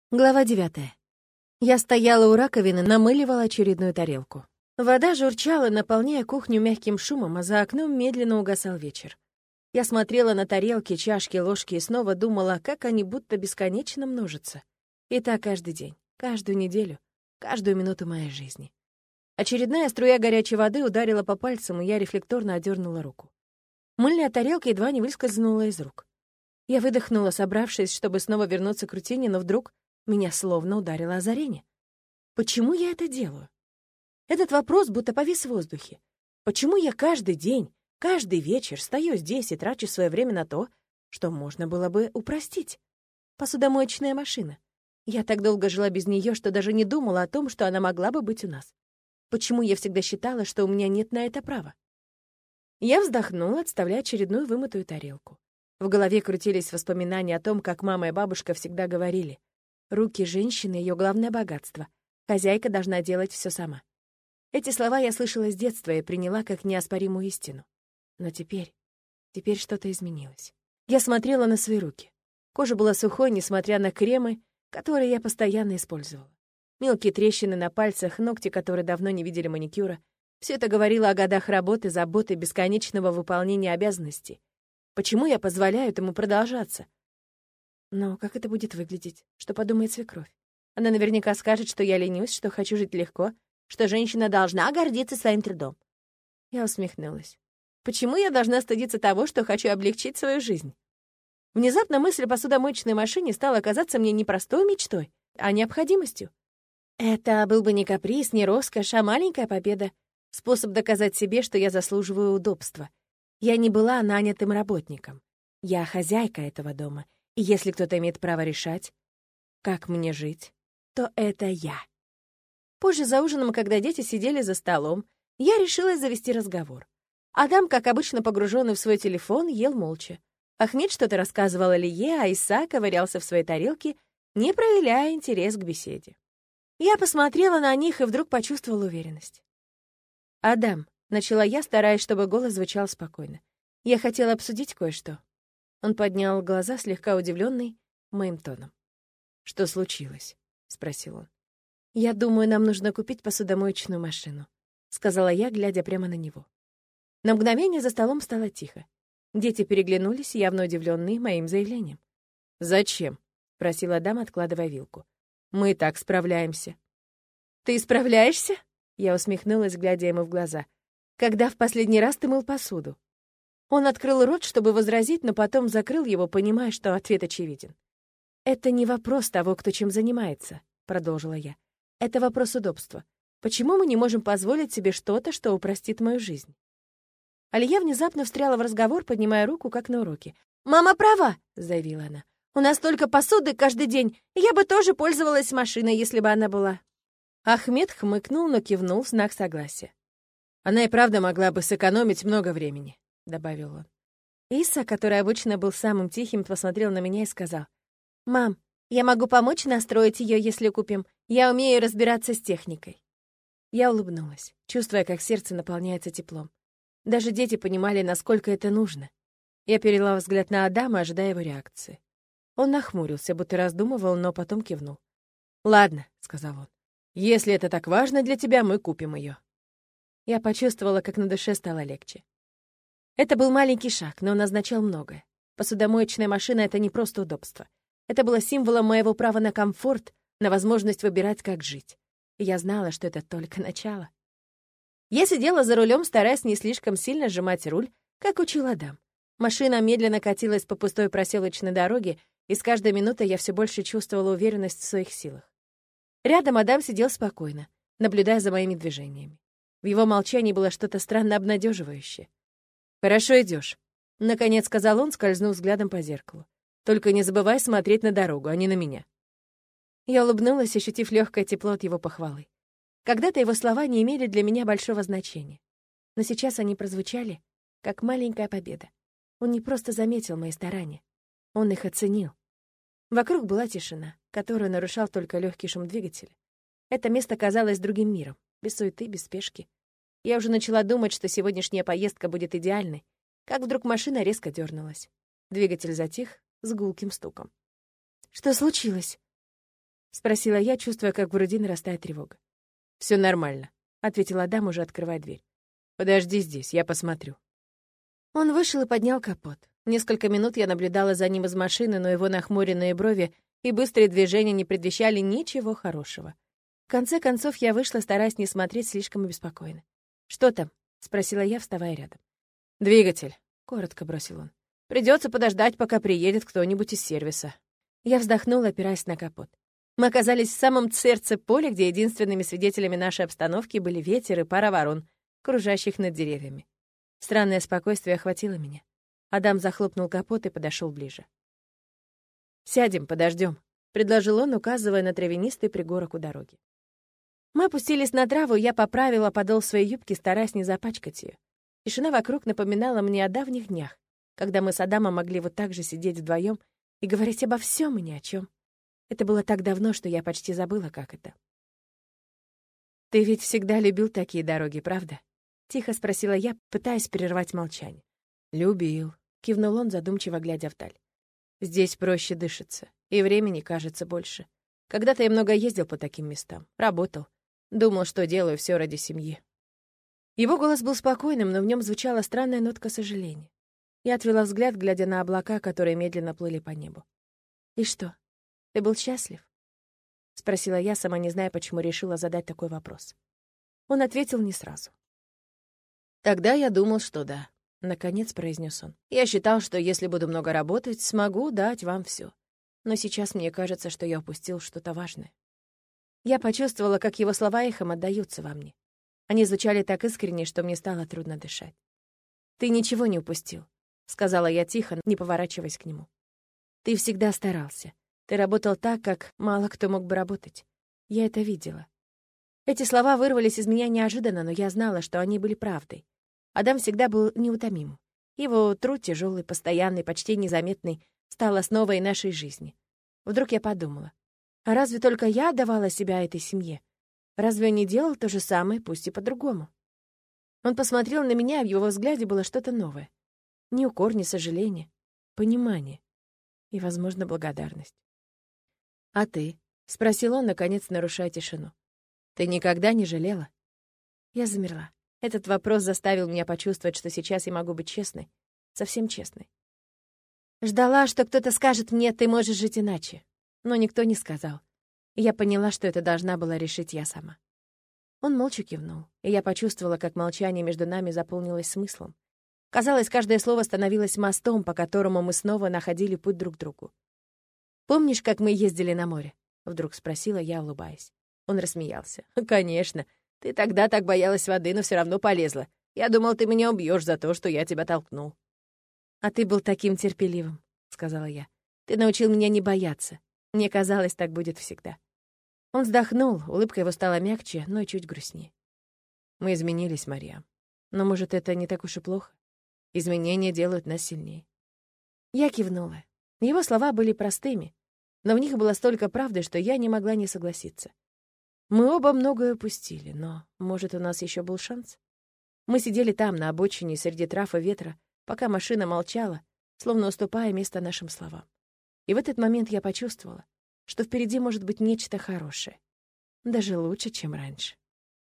Глава 9. Я стояла у раковины, намыливала очередную тарелку. Вода журчала, наполняя кухню мягким шумом, а за окном медленно угасал вечер. Я смотрела на тарелки, чашки, ложки и снова думала, как они будто бесконечно множатся. И так каждый день, каждую неделю, каждую минуту моей жизни. Очередная струя горячей воды ударила по пальцам, и я рефлекторно одернула руку. Мыльная тарелка едва не выскользнула из рук. Я выдохнула, собравшись, чтобы снова вернуться к рутине, но вдруг меня словно ударило озарение. Почему я это делаю? Этот вопрос будто повис в воздухе. Почему я каждый день, каждый вечер стою здесь и трачу свое время на то, что можно было бы упростить? Посудомоечная машина. Я так долго жила без нее, что даже не думала о том, что она могла бы быть у нас. Почему я всегда считала, что у меня нет на это права? Я вздохнула, отставляя очередную вымытую тарелку. В голове крутились воспоминания о том, как мама и бабушка всегда говорили: руки женщины — ее главное богатство. Хозяйка должна делать все сама. Эти слова я слышала с детства и приняла как неоспоримую истину. Но теперь что-то изменилось. Я смотрела на свои руки. Кожа была сухой, несмотря на кремы, которые я постоянно использовала. Мелкие трещины на пальцах, ногти, которые давно не видели маникюра. Все это говорило о годах работы, заботы, бесконечного выполнения обязанностей. Почему я позволяю этому продолжаться? Но как это будет выглядеть? Что подумает свекровь? Она наверняка скажет, что я ленюсь, что хочу жить легко, что женщина должна гордиться своим трудом. Я усмехнулась. Почему я должна стыдиться того, что хочу облегчить свою жизнь? Внезапно мысль о посудомоечной машине стала казаться мне не простой мечтой, а необходимостью. Это был бы не каприз, не роскошь, а маленькая победа. Способ доказать себе, что я заслуживаю удобства. Я не была нанятым работником. Я хозяйка этого дома. И если кто-то имеет право решать, как мне жить, то это я. Позже за ужином, когда дети сидели за столом, я решила завести разговор. Адам, как обычно погруженный в свой телефон, ел молча. Ахмед что-то рассказывал Алие, а Иса ковырялся в своей тарелке, не проявляя интерес к беседе. Я посмотрела на них и вдруг почувствовала уверенность. «Адам», — начала я, стараясь, чтобы голос звучал спокойно, — «я хотела обсудить кое-что». Он поднял глаза, слегка удивленный моим тоном. «Что случилось?» — спросил он. «Я думаю, нам нужно купить посудомоечную машину», — сказала я, глядя прямо на него. На мгновение за столом стало тихо. Дети переглянулись, явно удивленные моим заявлением. «Зачем?» — спросил Адам, откладывая вилку. «Мы и так справляемся». «Ты справляешься?» — я усмехнулась, глядя ему в глаза. «Когда в последний раз ты мыл посуду?» Он открыл рот, чтобы возразить, но потом закрыл его, понимая, что ответ очевиден. «Это не вопрос того, кто чем занимается», — продолжила я. «Это вопрос удобства. Почему мы не можем позволить себе что-то, что упростит мою жизнь?» Алия внезапно встряла в разговор, поднимая руку, как на уроке. «Мама права», — заявила она. «У нас только посуды каждый день, и я бы тоже пользовалась машиной, если бы она была». Ахмед хмыкнул, но кивнул в знак согласия. «Она и правда могла бы сэкономить много времени», — добавил он. Иса, который обычно был самым тихим, посмотрел на меня и сказал: «Мам, я могу помочь настроить ее, если купим. Я умею разбираться с техникой». Я улыбнулась, чувствуя, как сердце наполняется теплом. Даже дети понимали, насколько это нужно. Я перевела взгляд на Адама, ожидая его реакции. Он нахмурился, будто раздумывал, но потом кивнул. «Ладно», — сказал он, — «если это так важно для тебя, мы купим ее». Я почувствовала, как на душе стало легче. Это был маленький шаг, но он означал многое. Посудомоечная машина — это не просто удобство. Это было символом моего права на комфорт, на возможность выбирать, как жить. И я знала, что это только начало. Я сидела за рулем, стараясь не слишком сильно сжимать руль, как учил Адам. Машина медленно катилась по пустой проселочной дороге, и с каждой минутой я все больше чувствовала уверенность в своих силах. Рядом Адам сидел спокойно, наблюдая за моими движениями. В его молчании было что-то странно обнадеживающее. «Хорошо идешь», — наконец сказал он, скользнув взглядом по зеркалу. «Только не забывай смотреть на дорогу, а не на меня». Я улыбнулась, ощутив легкое тепло от его похвалы. Когда-то его слова не имели для меня большого значения. Но сейчас они прозвучали, как маленькая победа. Он не просто заметил мои старания, он их оценил. Вокруг была тишина, которую нарушал только легкий шум двигателя. Это место казалось другим миром, без суеты, без спешки. Я уже начала думать, что сегодняшняя поездка будет идеальной, как вдруг машина резко дернулась. Двигатель затих с гулким стуком. «Что случилось?» спросила я, чувствуя, как в груди нарастает тревога. Все нормально, ответил Адам, уже открывая дверь. Подожди здесь, я посмотрю. Он вышел и поднял капот. Несколько минут я наблюдала за ним из машины, но его нахмуренные брови и быстрые движения не предвещали ничего хорошего. В конце концов, я вышла, стараясь не смотреть слишком обеспокоенно. «Что там?» — спросила я, вставая рядом. «Двигатель», — коротко бросил он. «Придется подождать, пока приедет кто-нибудь из сервиса». Я вздохнула, опираясь на капот. Мы оказались в самом сердце поля, где единственными свидетелями нашей обстановки были ветер и пара ворон, кружащих над деревьями. Странное спокойствие охватило меня. Адам захлопнул капот и подошел ближе. «Сядем, подождем», — предложил он, указывая на травянистый пригорок у дороги. Мы опустились на траву, и я поправила подол своей юбки, стараясь не запачкать ее. Тишина вокруг напоминала мне о давних днях, когда мы с Адамом могли вот так же сидеть вдвоем и говорить обо всем и ни о чем. Это было так давно, что я почти забыла, как это. «Ты ведь всегда любил такие дороги, правда?» — тихо спросила я, пытаясь прервать молчание. «Любил», — кивнул он, задумчиво глядя вдаль. «Здесь проще дышится, и времени кажется больше. Когда-то я много ездил по таким местам, работал, думал, что делаю все ради семьи». Его голос был спокойным, но в нем звучала странная нотка сожаления. Я отвела взгляд, глядя на облака, которые медленно плыли по небу. «И что, ты был счастлив?» — спросила я, сама не зная, почему решила задать такой вопрос. Он ответил не сразу. «Тогда я думал, что да», — наконец произнес он. «Я считал, что если буду много работать, смогу дать вам все. Но сейчас мне кажется, что я упустил что-то важное». Я почувствовала, как его слова эхом отдаются во мне. Они звучали так искренне, что мне стало трудно дышать. «Ты ничего не упустил», — сказала я тихо, не поворачиваясь к нему. «Ты всегда старался. Ты работал так, как мало кто мог бы работать. Я это видела». Эти слова вырвались из меня неожиданно, но я знала, что они были правдой. Адам всегда был неутомим. Его труд тяжелый, постоянный, почти незаметный, стал основой нашей жизни. Вдруг я подумала, а разве только я отдавала себя этой семье? Разве он не делал то же самое, пусть и по-другому? Он посмотрел на меня, и в его взгляде было что-то новое. Ни укор, ни сожаление, понимание и, возможно, благодарность. «А ты?» — спросил он, наконец нарушая тишину. «Ты никогда не жалела?» Я замерла. Этот вопрос заставил меня почувствовать, что сейчас я могу быть честной, совсем честной. Ждала, что кто-то скажет мне, ты можешь жить иначе. Но никто не сказал. И я поняла, что это должна была решить я сама. Он молча кивнул, и я почувствовала, как молчание между нами заполнилось смыслом. Казалось, каждое слово становилось мостом, по которому мы снова находили путь друг к другу. «Помнишь, как мы ездили на море?» — вдруг спросила я, улыбаясь. Он рассмеялся. «Конечно. Ты тогда так боялась воды, но все равно полезла. Я думал, ты меня убьешь за то, что я тебя толкнул». «А ты был таким терпеливым», — сказала я. «Ты научил меня не бояться. Мне казалось, так будет всегда». Он вздохнул, улыбка его стала мягче, но и чуть грустнее. «Мы изменились, Мария. Но, может, это не так уж и плохо? Изменения делают нас сильнее». Я кивнула. Его слова были простыми, но в них было столько правды, что я не могла не согласиться. Мы оба многое упустили, но, может, у нас еще был шанс? Мы сидели там, на обочине, среди трав и ветра, пока машина молчала, словно уступая место нашим словам. И в этот момент я почувствовала, что впереди может быть нечто хорошее, даже лучше, чем раньше.